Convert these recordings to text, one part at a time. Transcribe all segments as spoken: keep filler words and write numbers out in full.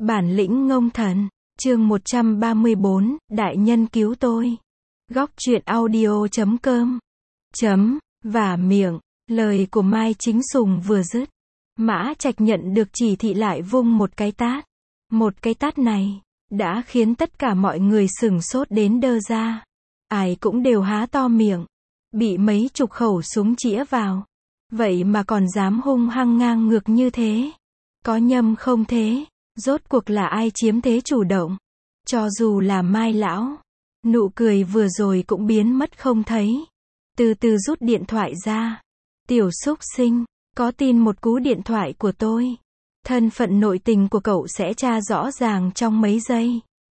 Bản lĩnh ngông thần, chương một trăm ba mươi bốn, Đại nhân cứu tôi. Góc truyện audio chấm com. Chấm, và miệng, lời của Mai Chính Sùng vừa dứt. Mã Trạch nhận được chỉ thị lại vung một cái tát. Một cái tát này, đã khiến tất cả mọi người sửng sốt đến đơ ra. Ai cũng đều há to miệng. Bị mấy chục khẩu súng chĩa vào. Vậy mà còn dám hung hăng ngang ngược như thế. Có nhầm không thế? Rốt cuộc là ai chiếm thế chủ động? Cho dù là Mai lão, nụ cười vừa rồi cũng biến mất không thấy. Từ từ rút điện thoại ra. Tiểu xúc sinh, có tin một cú điện thoại của tôi. Thân phận nội tình của cậu sẽ tra rõ ràng trong mấy giây.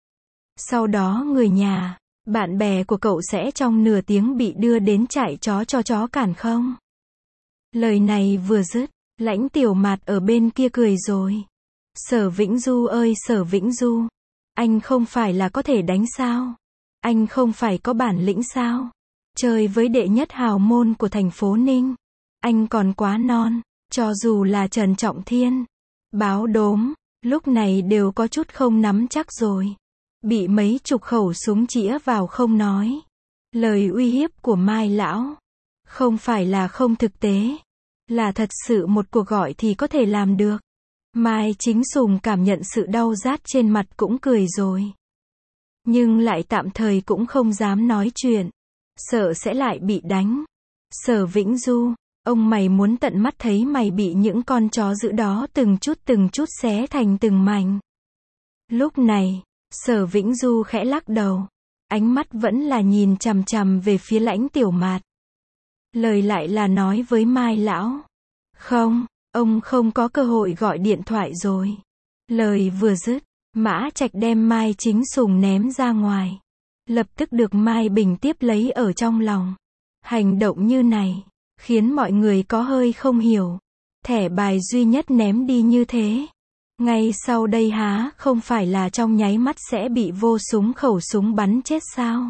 Sau đó người nhà, bạn bè của cậu sẽ trong nửa tiếng bị đưa đến trại chó cho chó cản không? Lời này vừa dứt, Lãnh Tiểu Mạt ở bên kia cười rồi. Sở Vĩnh Du ơi Sở Vĩnh Du, anh không phải là có thể đánh sao? Anh không phải có bản lĩnh sao? Chơi với đệ nhất hào môn của thành phố Ninh. Anh còn quá non, cho dù là Trần Trọng Thiên, Báo Đốm, lúc này đều có chút không nắm chắc rồi. Bị mấy chục khẩu súng chĩa vào không nói. Lời uy hiếp của Mai lão, không phải là không thực tế, là thật sự một cuộc gọi thì có thể làm được. Mai Chính Sùng cảm nhận sự đau rát trên mặt cũng cười rồi. Nhưng lại tạm thời cũng không dám nói chuyện. Sợ sẽ lại bị đánh. Sở Vĩnh Du, ông mày muốn tận mắt thấy mày bị những con chó dữ đó từng chút từng chút xé thành từng mảnh. Lúc này, Sở Vĩnh Du khẽ lắc đầu. Ánh mắt vẫn là nhìn chằm chằm về phía Lãnh Tiểu Mạt. Lời lại là nói với Mai lão. Không, ông không có cơ hội gọi điện thoại rồi. Lời vừa dứt, Mã Trạch đem Mai Chính Sùng ném ra ngoài. Lập tức được Mai Bình tiếp lấy ở trong lòng. Hành động như này, khiến mọi người có hơi không hiểu. Thẻ bài duy nhất ném đi như thế. Ngay sau đây há không phải là trong nháy mắt sẽ bị vô súng khẩu súng bắn chết sao?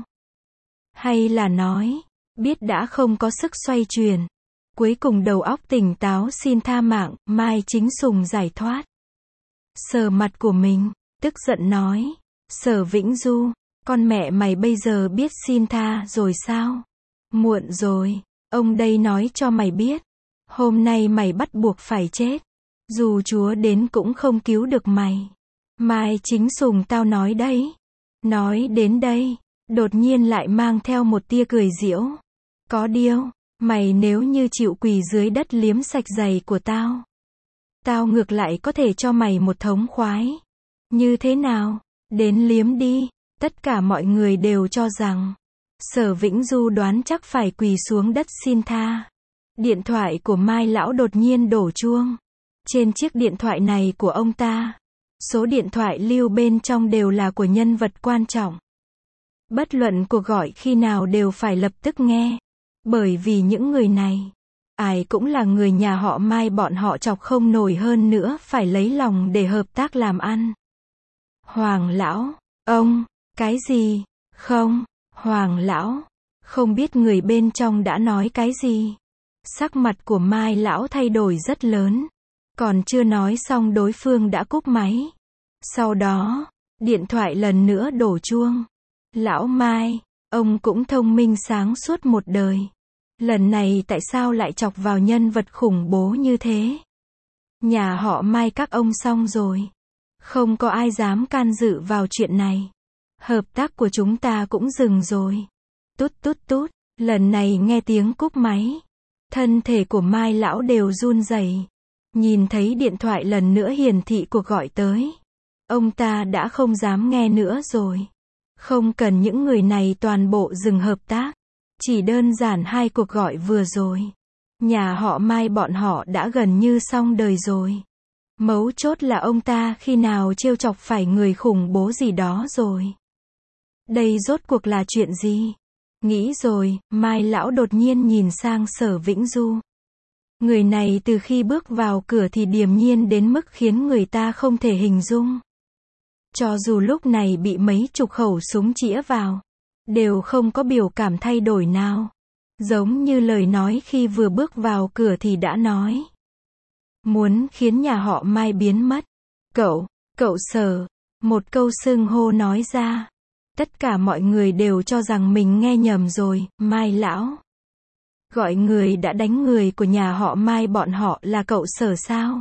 Hay là nói, biết đã không có sức xoay chuyển. Cuối cùng đầu óc tỉnh táo xin tha mạng, Mai Chính Sùng giải thoát. Sờ mặt của mình, tức giận nói. Sở Vĩnh Du, con mẹ mày bây giờ biết xin tha rồi sao? Muộn rồi, ông đây nói cho mày biết. Hôm nay mày bắt buộc phải chết. Dù Chúa đến cũng không cứu được mày. Mai Chính Sùng tao nói đấy. Nói đến đây, đột nhiên lại mang theo một tia cười giễu. Có điều, mày nếu như chịu quỳ dưới đất liếm sạch giày của tao, tao ngược lại có thể cho mày một thống khoái. Như thế nào? Đến liếm đi. Tất cả mọi người đều cho rằng Sở Vĩnh Du đoán chắc phải quỳ xuống đất xin tha. Điện thoại của Mai lão đột nhiên đổ chuông. Trên chiếc điện thoại này của ông ta, số điện thoại lưu bên trong đều là của nhân vật quan trọng. Bất luận cuộc gọi khi nào đều phải lập tức nghe. Bởi vì những người này, ai cũng là người nhà họ Mai, bọn họ chọc không nổi hơn nữa phải lấy lòng để hợp tác làm ăn. Hoàng lão, ông, cái gì? Không, Hoàng lão, không biết người bên trong đã nói cái gì. Sắc mặt của Mai lão thay đổi rất lớn. Còn chưa nói xong đối phương đã cúp máy. Sau đó, điện thoại lần nữa đổ chuông. Lão Mai, ông cũng thông minh sáng suốt một đời. Lần này tại sao lại chọc vào nhân vật khủng bố như thế? Nhà họ Mai các ông xong rồi. Không có ai dám can dự vào chuyện này. Hợp tác của chúng ta cũng dừng rồi. Tút tút tút, lần này nghe tiếng cúp máy. Thân thể của Mai lão đều run rẩy. Nhìn thấy điện thoại lần nữa hiển thị cuộc gọi tới. Ông ta đã không dám nghe nữa rồi. Không cần những người này toàn bộ dừng hợp tác. Chỉ đơn giản hai cuộc gọi vừa rồi. Nhà họ Mai bọn họ đã gần như xong đời rồi. Mấu chốt là ông ta khi nào trêu chọc phải người khủng bố gì đó rồi. Đây rốt cuộc là chuyện gì? Nghĩ rồi, Mai lão đột nhiên nhìn sang Sở Vĩnh Du. Người này từ khi bước vào cửa thì điềm nhiên đến mức khiến người ta không thể hình dung. Cho dù lúc này bị mấy chục khẩu súng chĩa vào, đều không có biểu cảm thay đổi nào. Giống như lời nói khi vừa bước vào cửa thì đã nói. Muốn khiến nhà họ Mai biến mất. Cậu, Cậu Sở, một câu xưng hô nói ra. Tất cả mọi người đều cho rằng mình nghe nhầm rồi, Mai lão. Gọi người đã đánh người của nhà họ Mai bọn họ là cậu Sở sao?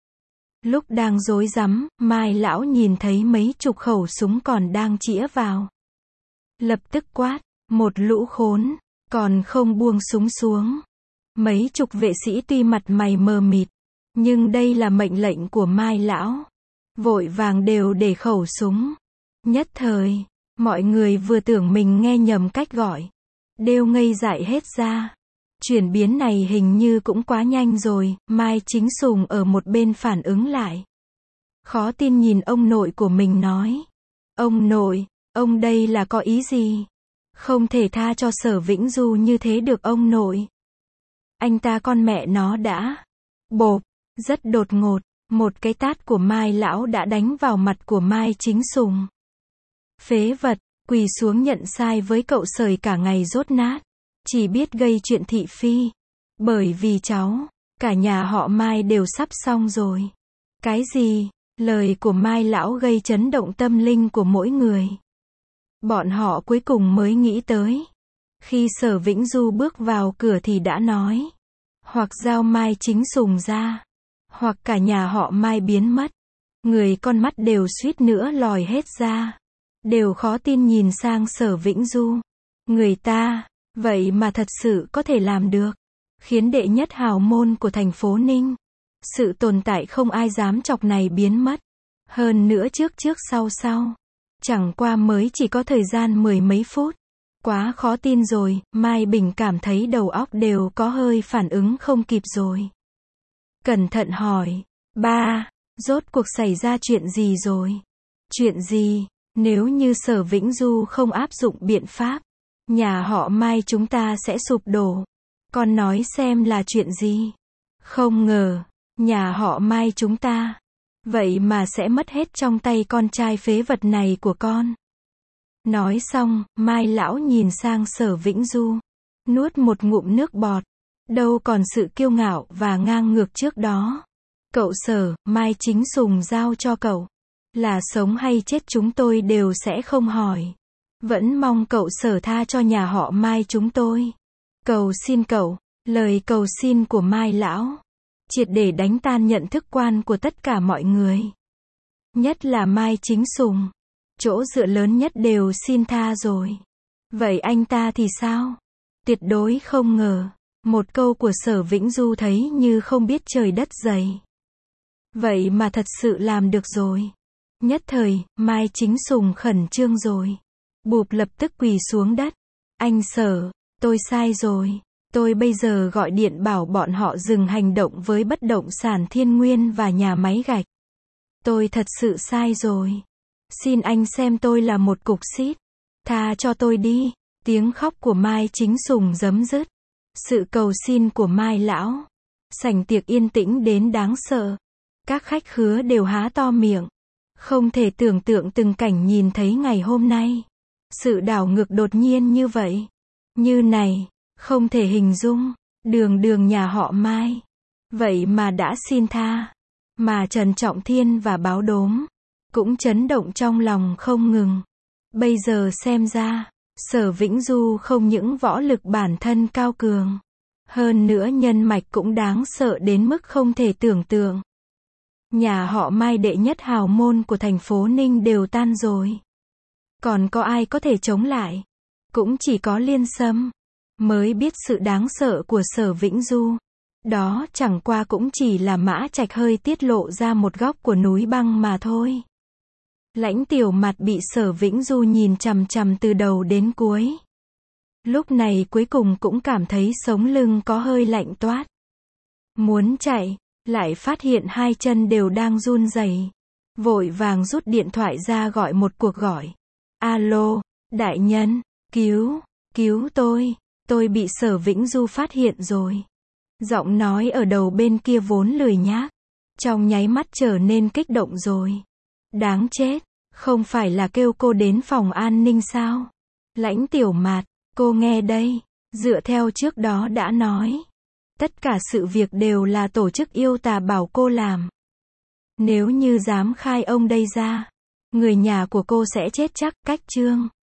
Lúc đang rối rắm, Mai lão nhìn thấy mấy chục khẩu súng còn đang chĩa vào. Lập tức quát, một lũ khốn, còn không buông súng xuống. Mấy chục vệ sĩ tuy mặt mày mờ mịt, nhưng đây là mệnh lệnh của Mai lão. Vội vàng đều để khẩu súng. Nhất thời, mọi người vừa tưởng mình nghe nhầm cách gọi, đều ngây dại hết ra. Chuyển biến này hình như cũng quá nhanh rồi, Mai Chính Sùng ở một bên phản ứng lại. Khó tin nhìn ông nội của mình nói. Ông nội, ông đây là có ý gì? Không thể tha cho Sở Vĩnh Du như thế được ông nội. Anh ta con mẹ nó đã. Bộp, rất đột ngột, một cái tát của Mai lão đã đánh vào mặt của Mai Chính Sùng. Phế vật, quỳ xuống nhận sai với cậu Sởi cả ngày rốt nát. Chỉ biết gây chuyện thị phi. Bởi vì cháu, cả nhà họ Mai đều sắp xong rồi. Cái gì? Lời của Mai lão gây chấn động tâm linh của mỗi người. Bọn họ cuối cùng mới nghĩ tới. Khi Sở Vĩnh Du bước vào cửa thì đã nói. Hoặc giao Mai Chính Sùng ra. Hoặc cả nhà họ Mai biến mất. Người con mắt đều suýt nữa lòi hết ra. Đều khó tin nhìn sang Sở Vĩnh Du. Người ta, vậy mà thật sự có thể làm được. Khiến đệ nhất hào môn của thành phố Ninh. Sự tồn tại không ai dám chọc này biến mất. Hơn nữa trước trước sau sau. Chẳng qua mới chỉ có thời gian mười mấy phút. Quá khó tin rồi, Mai Bình cảm thấy đầu óc đều có hơi phản ứng không kịp rồi. Cẩn thận hỏi, ba, rốt cuộc xảy ra chuyện gì rồi? Chuyện gì? Nếu như Sở Vĩnh Du không áp dụng biện pháp, nhà họ Mai chúng ta sẽ sụp đổ. Con nói xem là chuyện gì? Không ngờ, nhà họ Mai chúng ta, vậy mà sẽ mất hết trong tay con trai phế vật này của con. Nói xong, Mai lão nhìn sang Sở Vĩnh Du, nuốt một ngụm nước bọt, đâu còn sự kiêu ngạo và ngang ngược trước đó. Cậu Sở, Mai Chính Sùng giao cho cậu, là sống hay chết chúng tôi đều sẽ không hỏi. Vẫn mong cậu Sở tha cho nhà họ Mai chúng tôi. Cầu xin cậu, lời cầu xin của Mai lão, triệt để đánh tan nhận thức quan của tất cả mọi người. Nhất là Mai Chính Sùng. Chỗ dựa lớn nhất đều xin tha rồi. Vậy anh ta thì sao? Tuyệt đối không ngờ. Một câu của Sở Vĩnh Du thấy như không biết trời đất dày. Vậy mà thật sự làm được rồi. Nhất thời, Mai Chính Sùng khẩn trương rồi. Bụp lập tức quỳ xuống đất. Anh Sở, tôi sai rồi. Tôi bây giờ gọi điện bảo bọn họ dừng hành động với bất động sản Thiên Nguyên và nhà máy gạch. Tôi thật sự sai rồi. Xin anh xem tôi là một cục xít. Tha cho tôi đi. Tiếng khóc của Mai Chính Sùng giấm dứt. Sự cầu xin của Mai lão. Sảnh tiệc yên tĩnh đến đáng sợ. Các khách khứa đều há to miệng. Không thể tưởng tượng từng cảnh nhìn thấy ngày hôm nay. Sự đảo ngược đột nhiên như vậy. Như này, không thể hình dung. Đường đường nhà họ Mai. Vậy mà đã xin tha. Mà Trần Trọng Thiên và Báo Đốm cũng chấn động trong lòng không ngừng. Bây giờ xem ra, Sở Vĩnh Du không những võ lực bản thân cao cường, hơn nữa nhân mạch cũng đáng sợ đến mức không thể tưởng tượng. Nhà họ Mai đệ nhất hào môn của thành phố Ninh đều tan rồi. Còn có ai có thể chống lại? Cũng chỉ có Liên Sâm mới biết sự đáng sợ của Sở Vĩnh Du. Đó chẳng qua cũng chỉ là Mã Trạch hơi tiết lộ ra một góc của núi băng mà thôi. Lãnh Tiểu Mặt bị Sở Vĩnh Du nhìn chằm chằm từ đầu đến cuối. Lúc này cuối cùng cũng cảm thấy sống lưng có hơi lạnh toát. Muốn chạy, lại phát hiện hai chân đều đang run rẩy. Vội vàng rút điện thoại ra gọi một cuộc gọi. Alo, đại nhân, cứu, cứu tôi, tôi bị Sở Vĩnh Du phát hiện rồi. Giọng nói ở đầu bên kia vốn lười nhác, trong nháy mắt trở nên kích động rồi. Đáng chết, không phải là kêu cô đến phòng an ninh sao? Lãnh Tiểu Mạt, cô nghe đây, dựa theo trước đó đã nói. Tất cả sự việc đều là tổ chức yêu tà bảo cô làm. Nếu như dám khai ông đây ra, người nhà của cô sẽ chết chắc, cách chương.